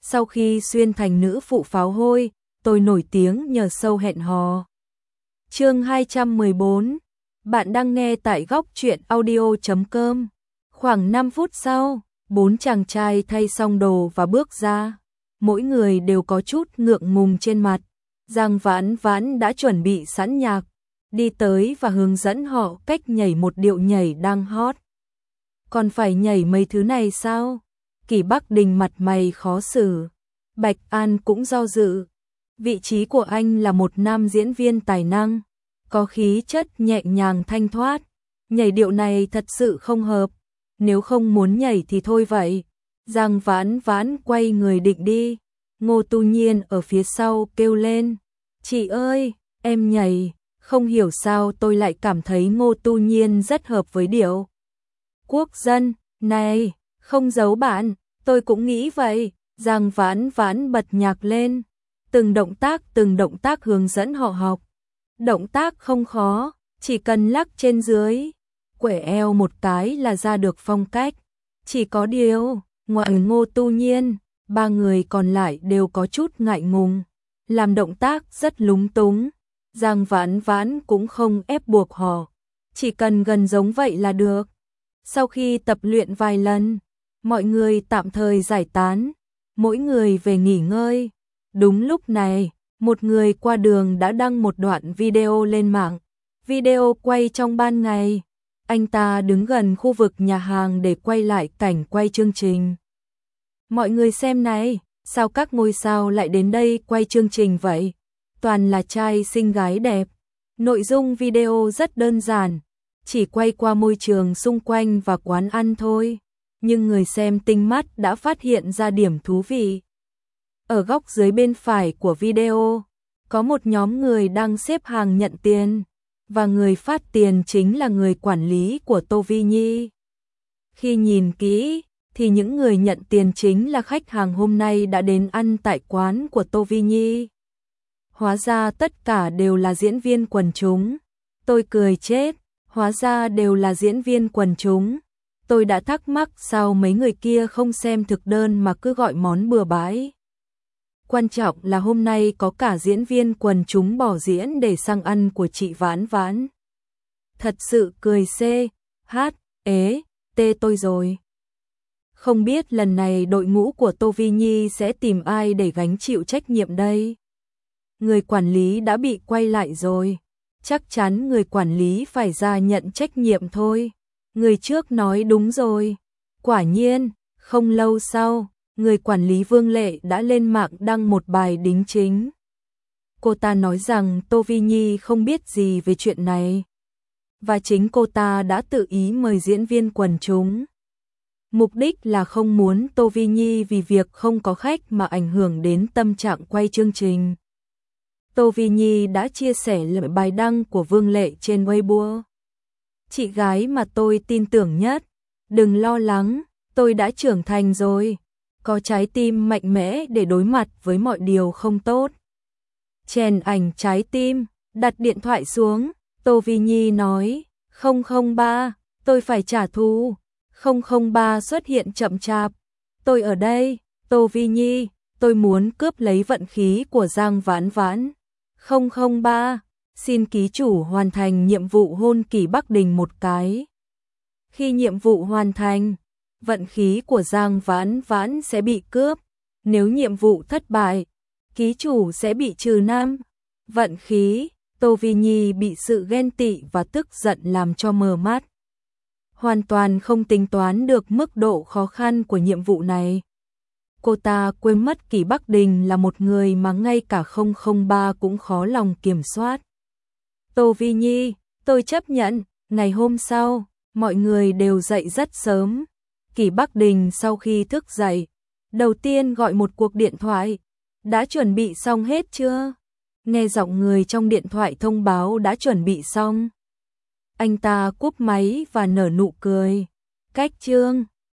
Sau khi xuyên thành nữ phụ pháo hôi, tôi nổi tiếng nhờ show hẹn hò. Chương 214. Bạn đang nghe tại góc truyện audio.com. Khoảng 5 phút sau, 4 chàng trai thay xong đồ và bước ra. Mỗi người đều có chút ngượng ngùng trên mặt. Giang Vãn Vãn đã chuẩn bị sẵn nhạc, đi tới và hướng dẫn họ cách nhảy một điệu nhảy đang hot. Còn phải nhảy mấy thứ này sao? Kỷ Bắc Đình mặt mày khó xử. Bạch An cũng do dự. Vị trí của anh là một nam diễn viên tài năng, có khí chất nhẹ nhàng thanh thoát. Nhảy điệu này thật sự không hợp. Nếu không muốn nhảy thì thôi vậy. Giang Vãn Vãn quay người định đi. Ngô Tu Nhiên ở phía sau kêu lên. Chị ơi, em nhảy. Không hiểu sao tôi lại cảm thấy Ngô Tu Nhiên rất hợp với điệu quốc dân. Này, không giấu bạn, tôi cũng nghĩ vậy. Giang Vãn Vãn bật nhạc lên. Từng động tác hướng dẫn họ học. Động tác không khó, chỉ cần lắc trên dưới, quẻ eo một cái là ra được phong cách. Chỉ có điều, ngoại Ngô Tu Nhiên, ba người còn lại đều có chút ngại ngùng, làm động tác rất lúng túng. Giang Vãn Vãn cũng không ép buộc họ, chỉ cần gần giống vậy là được. Sau khi tập luyện vài lần, mọi người tạm thời giải tán, mỗi người về nghỉ ngơi. Đúng lúc này, một người qua đường đã đăng một đoạn video lên mạng. Video quay trong ban ngày. Anh ta đứng gần khu vực nhà hàng để quay lại cảnh quay chương trình. Mọi người xem này, sao các ngôi sao lại đến đây quay chương trình vậy? Toàn là trai xinh gái đẹp. Nội dung video rất đơn giản, chỉ quay qua môi trường xung quanh và quán ăn thôi. Nhưng người xem tinh mắt đã phát hiện ra điểm thú vị. Ở góc dưới bên phải của video, có một nhóm người đang xếp hàng nhận tiền, và người phát tiền chính là người quản lý của Tô Vi Nhi. Khi nhìn kỹ, thì những người nhận tiền chính là khách hàng hôm nay đã đến ăn tại quán của Tô Vi Nhi. Hóa ra tất cả đều là diễn viên quần chúng. Tôi cười chết, hóa ra đều là diễn viên quần chúng. Tôi đã thắc mắc sao mấy người kia không xem thực đơn mà cứ gọi món bừa bãi. Quan trọng là hôm nay có cả diễn viên quần chúng bỏ diễn để sang ăn của chị Vãn Vãn. Thật sự cười tê tôi rồi. Không biết lần này đội ngũ của Tô Vi Nhi sẽ tìm ai để gánh chịu trách nhiệm đây. Người quản lý đã bị quay lại rồi. Chắc chắn người quản lý phải ra nhận trách nhiệm thôi. Người trước nói đúng rồi. Quả nhiên, không lâu sau, người quản lý Vương Lệ đã lên mạng đăng một bài đính chính. Cô ta nói rằng Tô Vi Nhi không biết gì về chuyện này. Và chính cô ta đã tự ý mời diễn viên quần chúng. Mục đích là không muốn Tô Vi Nhi vì việc không có khách mà ảnh hưởng đến tâm trạng quay chương trình. Tô Vi Nhi đã chia sẻ lại bài đăng của Vương Lệ trên Weibo. Chị gái mà tôi tin tưởng nhất, đừng lo lắng, tôi đã trưởng thành rồi. Có trái tim mạnh mẽ để đối mặt với mọi điều không tốt. Chèn ảnh trái tim, đặt điện thoại xuống, Tô Vi Nhi nói, 003, tôi phải trả thù. 003 xuất hiện chậm chạp. Tôi ở đây, Tô Vi Nhi, tôi muốn cướp lấy vận khí của Giang Vãn Vãn. 003, xin ký chủ hoàn thành nhiệm vụ hôn Kỷ Bắc Đình một cái. Khi nhiệm vụ hoàn thành, vận khí của Giang Vãn Vãn sẽ bị cướp. Nếu nhiệm vụ thất bại, ký chủ sẽ bị trừ 5 vận khí. Tô Vi Nhi bị sự ghen tị và tức giận làm cho mờ mắt. Hoàn toàn không tính toán được mức độ khó khăn của nhiệm vụ này. Cô ta quên mất Kỷ Bắc Đình là một người mà ngay cả 003 cũng khó lòng kiểm soát. Tô Vi Nhi, tôi chấp nhận. Ngày hôm sau, mọi người đều dậy rất sớm. Kỷ Bắc Đình sau khi thức dậy, đầu tiên gọi một cuộc điện thoại. Đã chuẩn bị xong hết chưa? Nghe giọng người trong điện thoại thông báo đã chuẩn bị xong. Anh ta cúp máy và nở nụ cười. Cách chương